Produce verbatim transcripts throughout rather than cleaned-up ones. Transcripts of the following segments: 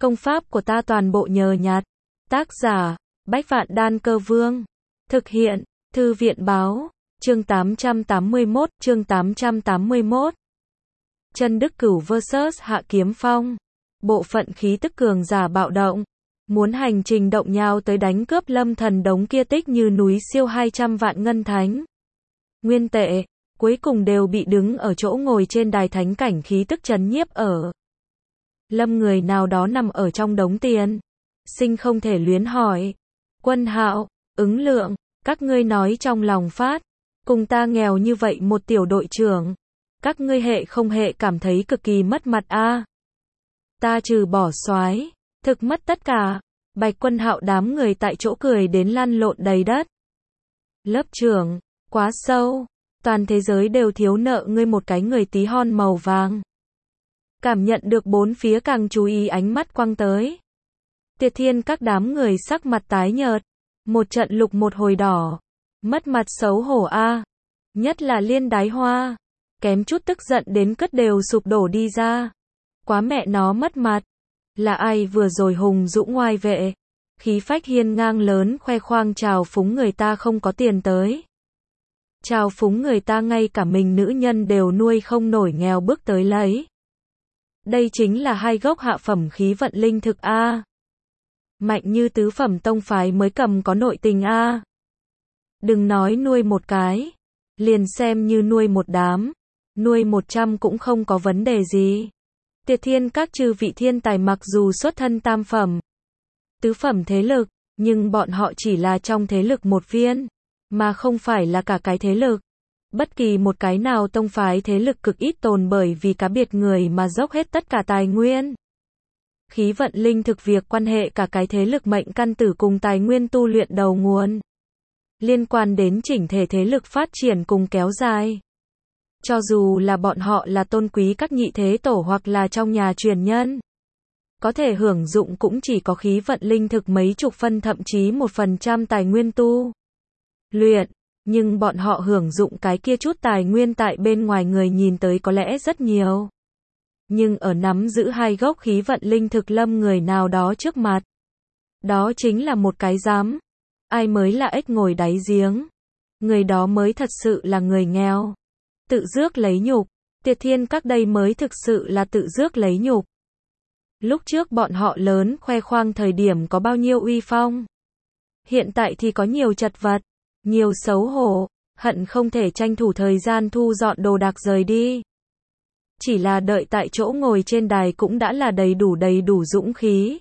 Công pháp của ta toàn bộ nhờ nhặt. Tác giả, Bách Vạn Đan Cơ Vương. Thực hiện, Thư viện Báo. Chương tám trăm tám mươi mốt, chương tám trăm tám mươi mốt. Chân Đức Cửu versus Hạ Kiếm Phong. Bộ phận khí tức cường giả bạo động. Muốn hành trình động nhào tới đánh cướp Lâm Thần đống kia tích như núi siêu hai trăm vạn ngân thánh. Nguyên tệ, cuối cùng đều bị đứng ở chỗ ngồi trên đài thánh cảnh khí tức trấn nhiếp ở. Lâm người nào đó nằm ở trong đống tiền. Sinh không thể luyến hỏi. Quân Hạo, Ứng Lượng, các ngươi nói trong lòng phát. Cùng ta nghèo như vậy một tiểu đội trưởng. Các ngươi hệ không hệ cảm thấy cực kỳ mất mặt a à? Ta trừ bỏ soái, thực mất tất cả. Bạch Quân Hạo đám người tại chỗ cười đến lăn lộn đầy đất. Lớp trưởng, quá sâu. Toàn thế giới đều thiếu nợ ngươi một cái người tí hon màu vàng. Cảm nhận được bốn phía càng chú ý ánh mắt quăng tới. Tiệt Thiên các đám người sắc mặt tái nhợt. Một trận lục một hồi đỏ. Mất mặt xấu hổ a à. Nhất là Liên Đái Hoa. Kém chút tức giận đến cất đều sụp đổ đi ra. Quá mẹ nó mất mặt. Là ai vừa rồi hùng dũng ngoai vệ. Khí phách hiên ngang lớn khoe khoang chào phúng người ta không có tiền tới. Chào phúng người ta ngay cả mình nữ nhân đều nuôi không nổi nghèo bước tới lấy. Đây chính là hai gốc hạ phẩm khí vận linh thực a à. Mạnh như tứ phẩm tông phái mới cầm có nội tình a à. Đừng nói nuôi một cái. Liền xem như nuôi một đám. Nuôi một trăm cũng không có vấn đề gì. Tiệt Thiên các chư vị thiên tài mặc dù xuất thân tam phẩm, tứ phẩm thế lực, nhưng bọn họ chỉ là trong thế lực một viên, mà không phải là cả cái thế lực. Bất kỳ một cái nào tông phái thế lực cực ít tồn bởi vì cá biệt người mà dốc hết tất cả tài nguyên. Khí vận linh thực việc quan hệ cả cái thế lực mệnh căn tử cùng tài nguyên tu luyện đầu nguồn. Liên quan đến chỉnh thể thế lực phát triển cùng kéo dài. Cho dù là bọn họ là tôn quý các nhị thế tổ hoặc là trong nhà truyền nhân. Có thể hưởng dụng cũng chỉ có khí vận linh thực mấy chục phân thậm chí một phần trăm tài nguyên tu luyện. Nhưng bọn họ hưởng dụng cái kia chút tài nguyên tại bên ngoài người nhìn tới có lẽ rất nhiều. Nhưng ở nắm giữ hai gốc khí vận linh thực lâm người nào đó trước mặt. Đó chính là một cái giám. Ai mới là ếch ngồi đáy giếng. Người đó mới thật sự là người nghèo. Tự rước lấy nhục. Tiệt Thiên các đây mới thực sự là tự rước lấy nhục. Lúc trước bọn họ lớn khoe khoang thời điểm có bao nhiêu uy phong. Hiện tại thì có nhiều chật vật. Nhiều xấu hổ. Hận không thể tranh thủ thời gian thu dọn đồ đạc rời đi. Chỉ là đợi tại chỗ ngồi trên đài cũng đã là đầy đủ đầy đủ dũng khí.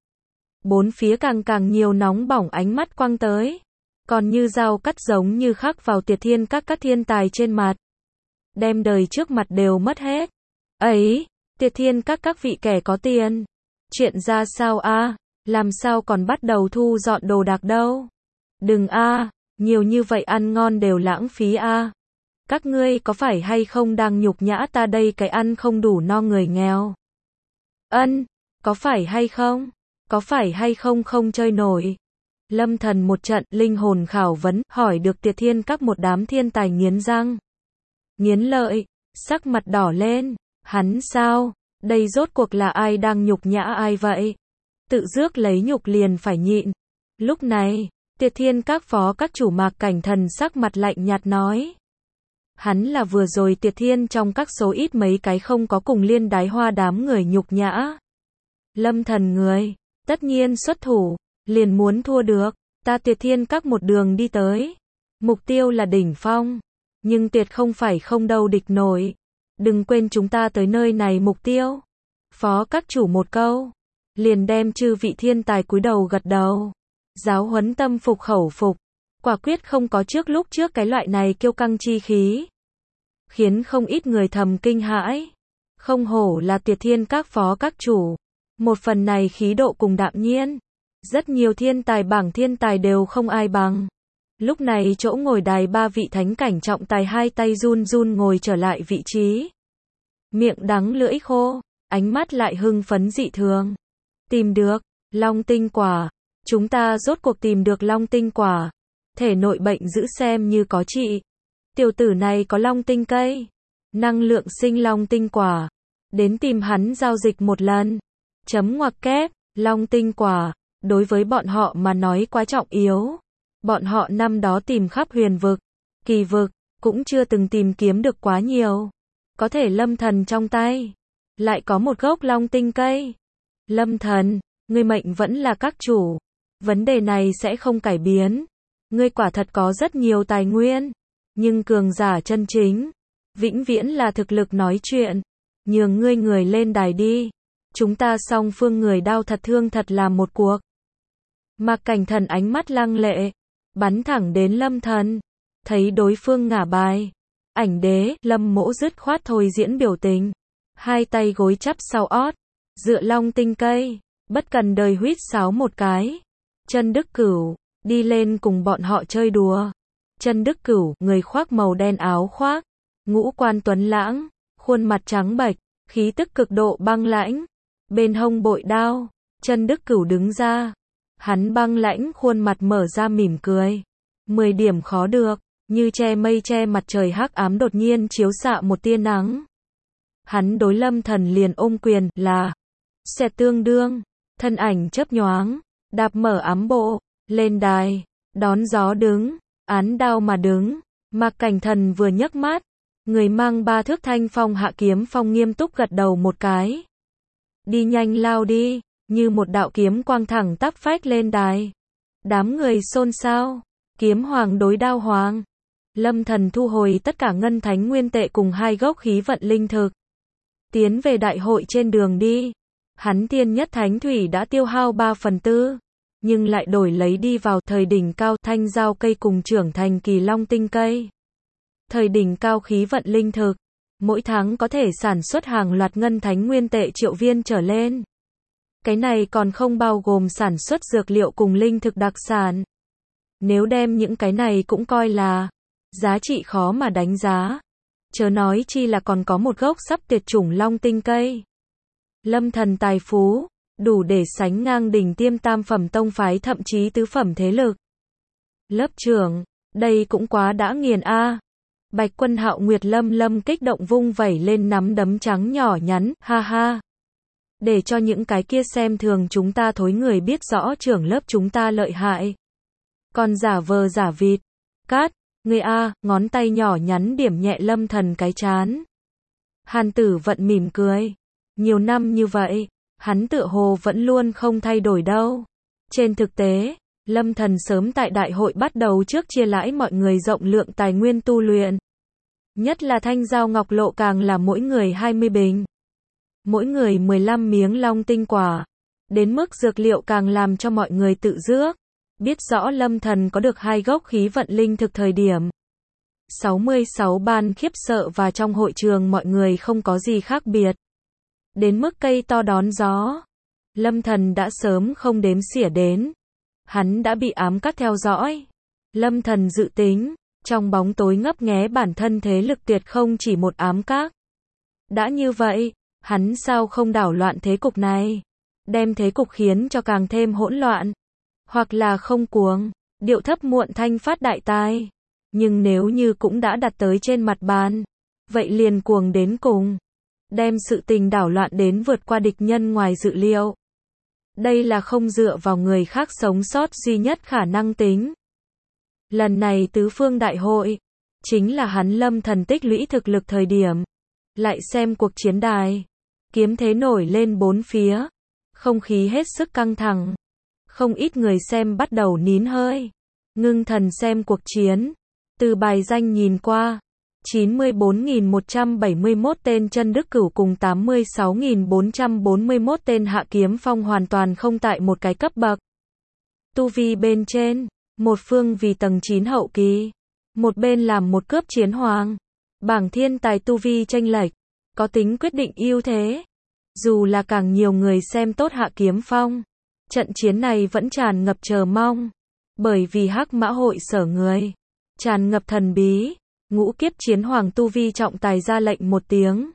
Bốn phía càng càng nhiều nóng bỏng ánh mắt quăng tới. Còn như dao cắt giống như khắc vào Tiệt Thiên các các thiên tài trên mặt. Đem đời trước mặt đều mất hết. Ấy, Tiệt Thiên các các vị kẻ có tiền. Chuyện ra sao a à? Làm sao còn bắt đầu thu dọn đồ đạc đâu? Đừng a à, nhiều như vậy ăn ngon đều lãng phí a à. Các ngươi có phải hay không đang nhục nhã ta đây cái ăn không đủ no người nghèo? Ân, có phải hay không? Có phải hay không không chơi nổi? Lâm Thần một trận linh hồn khảo vấn hỏi được Tiệt Thiên các một đám thiên tài nghiến răng. Nghiến lợi, sắc mặt đỏ lên, hắn sao, đây rốt cuộc là ai đang nhục nhã ai vậy? Tự rước lấy nhục liền phải nhịn. Lúc này, Tiệt Thiên các phó các chủ Mạc Cảnh Thần sắc mặt lạnh nhạt nói. Hắn là vừa rồi Tiệt Thiên trong các số ít mấy cái không có cùng Liên Đái Hoa đám người nhục nhã. Lâm Thần người, tất nhiên xuất thủ, liền muốn thua được, ta Tiệt Thiên các một đường đi tới. Mục tiêu là đỉnh phong. Nhưng tuyệt không phải không đâu địch nổi. Đừng quên chúng ta tới nơi này mục tiêu. Phó các chủ một câu. Liền đem chư vị thiên tài cúi đầu gật đầu. Giáo huấn tâm phục khẩu phục. Quả quyết không có trước lúc trước cái loại này kiêu căng chi khí. Khiến không ít người thầm kinh hãi. Không hổ là Tiệt Thiên các phó các chủ. Một phần này khí độ cùng đạm nhiên. Rất nhiều thiên tài bảng thiên tài đều không ai bằng. Lúc này chỗ ngồi đài ba vị thánh cảnh trọng tài hai tay run run ngồi trở lại vị trí. Miệng đắng lưỡi khô, ánh mắt lại hưng phấn dị thường. Tìm được, long tinh quả. Chúng ta rốt cuộc tìm được long tinh quả. Thể nội bệnh giữ xem như có trị. Tiểu tử này có long tinh cây. Năng lượng sinh long tinh quả. Đến tìm hắn giao dịch một lần. Chấm ngoặc kép, long tinh quả, đối với bọn họ mà nói quá trọng yếu. Bọn họ năm đó tìm khắp huyền vực, kỳ vực, cũng chưa từng tìm kiếm được quá nhiều. Có thể Lâm Thần trong tay lại có một gốc long tinh cây. Lâm Thần, ngươi mệnh vẫn là các chủ. Vấn đề này sẽ không cải biến. Ngươi quả thật có rất nhiều tài nguyên. Nhưng cường giả chân chính, vĩnh viễn là thực lực nói chuyện. Nhường ngươi người lên đài đi. Chúng ta song phương người đao thật thương thật là một cuộc. Mạc Cảnh Thần ánh mắt lăng lệ, bắn thẳng đến Lâm Thần. Thấy đối phương ngả bài. Ảnh đế, Lâm Mỗ dứt khoát thôi diễn biểu tình. Hai tay gối chắp sau ót. Dựa long tinh cây. Bất cần đời huýt sáo một cái. Chân Đức Cửu, đi lên cùng bọn họ chơi đùa. Chân Đức Cửu, người khoác màu đen áo khoác. Ngũ quan tuấn lãng. Khuôn mặt trắng bệch. Khí tức cực độ băng lãnh. Bên hông bội đao. Chân Đức Cửu đứng ra. Hắn băng lãnh khuôn mặt mở ra mỉm cười. Mười điểm khó được. Như che mây che mặt trời hắc ám đột nhiên chiếu xạ một tia nắng. Hắn đối Lâm Thần liền ôm quyền là sẽ tương đương. Thân ảnh chớp nhoáng. Đạp mở ám bộ. Lên đài. Đón gió đứng. Án đao mà đứng. Mạc Cảnh Thần vừa nhấc mắt. Người mang ba thước thanh phong hạ kiếm phong nghiêm túc gật đầu một cái. Đi nhanh lao đi. Như một đạo kiếm quang thẳng tắp phách lên đài. Đám người xôn xao. Kiếm hoàng đối đao hoàng. Lâm Thần thu hồi tất cả ngân thánh nguyên tệ cùng hai gốc khí vận linh thực. Tiến về đại hội trên đường đi. Hắn tiên nhất thánh thủy đã tiêu hao ba phần tư. Nhưng lại đổi lấy đi vào thời đỉnh cao thanh giao cây cùng trưởng thành kỳ long tinh cây. Thời đỉnh cao khí vận linh thực. Mỗi tháng có thể sản xuất hàng loạt ngân thánh nguyên tệ triệu viên trở lên. Cái này còn không bao gồm sản xuất dược liệu cùng linh thực đặc sản. Nếu đem những cái này cũng coi là giá trị khó mà đánh giá. Chớ nói chi là còn có một gốc sắp tuyệt chủng long tinh cây. Lâm Thần tài phú, đủ để sánh ngang đỉnh tiêm tam phẩm tông phái thậm chí tứ phẩm thế lực. Lớp trưởng, đây cũng quá đã nghiền a. À. Bạch Quân Hạo Nguyệt Lâm Lâm kích động vung vẩy lên nắm đấm trắng nhỏ nhắn, ha ha. Để cho những cái kia xem thường chúng ta thối người biết rõ trưởng lớp chúng ta lợi hại. Còn giả vờ giả vịt. Cát, ngươi a, ngón tay nhỏ nhắn điểm nhẹ Lâm Thần cái chán. Hàn Tử Vận mỉm cười. Nhiều năm như vậy, hắn tựa hồ vẫn luôn không thay đổi đâu. Trên thực tế, Lâm Thần sớm tại đại hội bắt đầu trước chia lãi mọi người rộng lượng tài nguyên tu luyện. Nhất là thanh giao ngọc lộ càng là mỗi người hai mươi bình. Mỗi người mười lăm miếng long tinh quả. Đến mức dược liệu càng làm cho mọi người tự rước. Biết rõ Lâm Thần có được hai gốc khí vận linh thực thời điểm. sáu mươi sáu ban khiếp sợ và trong hội trường mọi người không có gì khác biệt. Đến mức cây to đón gió. Lâm Thần đã sớm không đếm xỉa đến. Hắn đã bị ám cắt theo dõi. Lâm Thần dự tính, trong bóng tối ngấp nghé bản thân thế lực tuyệt không chỉ một ám các. Đã như vậy, hắn sao không đảo loạn thế cục này? Đem thế cục khiến cho càng thêm hỗn loạn. Hoặc là không cuồng, điệu thấp muộn thanh phát đại tài. Nhưng nếu như cũng đã đặt tới trên mặt bàn, vậy liền cuồng đến cùng. Đem sự tình đảo loạn đến vượt qua địch nhân ngoài dự liệu. Đây là không dựa vào người khác sống sót duy nhất khả năng tính. Lần này tứ phương đại hội, chính là hắn Lâm Thần tích lũy thực lực thời điểm. Lại xem cuộc chiến đài. Kiếm thế nổi lên bốn phía. Không khí hết sức căng thẳng. Không ít người xem bắt đầu nín hơi. Ngưng thần xem cuộc chiến. Từ bài danh nhìn qua. chín mươi bốn nghìn một trăm bảy mươi mốt tên chân Đức Cửu cùng tám mươi sáu nghìn bốn trăm bốn mươi mốt tên Hạ Kiếm Phong hoàn toàn không tại một cái cấp bậc. Tu vi bên trên, một phương vì tầng chín hậu kỳ, một bên làm một cướp chiến hoàng. Bảng thiên tài tu vi chênh lệch, có tính quyết định ưu thế. Dù là càng nhiều người xem tốt Hạ Kiếm Phong, trận chiến này vẫn tràn ngập chờ mong. Bởi vì Hắc Mã hội sở người, tràn ngập thần bí. Ngũ kiếp chiến hoàng tu vi trọng tài ra lệnh một tiếng.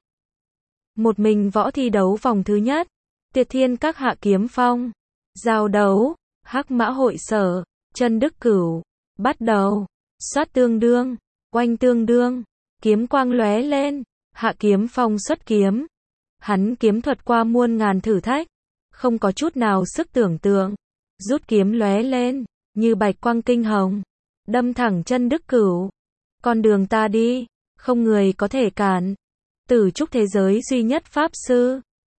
Một mình võ thi đấu vòng thứ nhất. Tiệt Thiên Các Hạ Kiếm Phong. Giao đấu. Hắc Mã hội sở. Chân Đức Cửu. Bắt đầu. Xoát tương đương. Oanh tương đương. Kiếm quang lóe lên. Hạ Kiếm Phong xuất kiếm. Hắn kiếm thuật qua muôn ngàn thử thách. không có chút nào sức tưởng tượng. Rút kiếm lóe lên, như bạch quang kinh hồng, đâm thẳng chân Đức Cửu. Con đường ta đi, không người có thể cản. Tử trúc thế giới duy nhất pháp sư,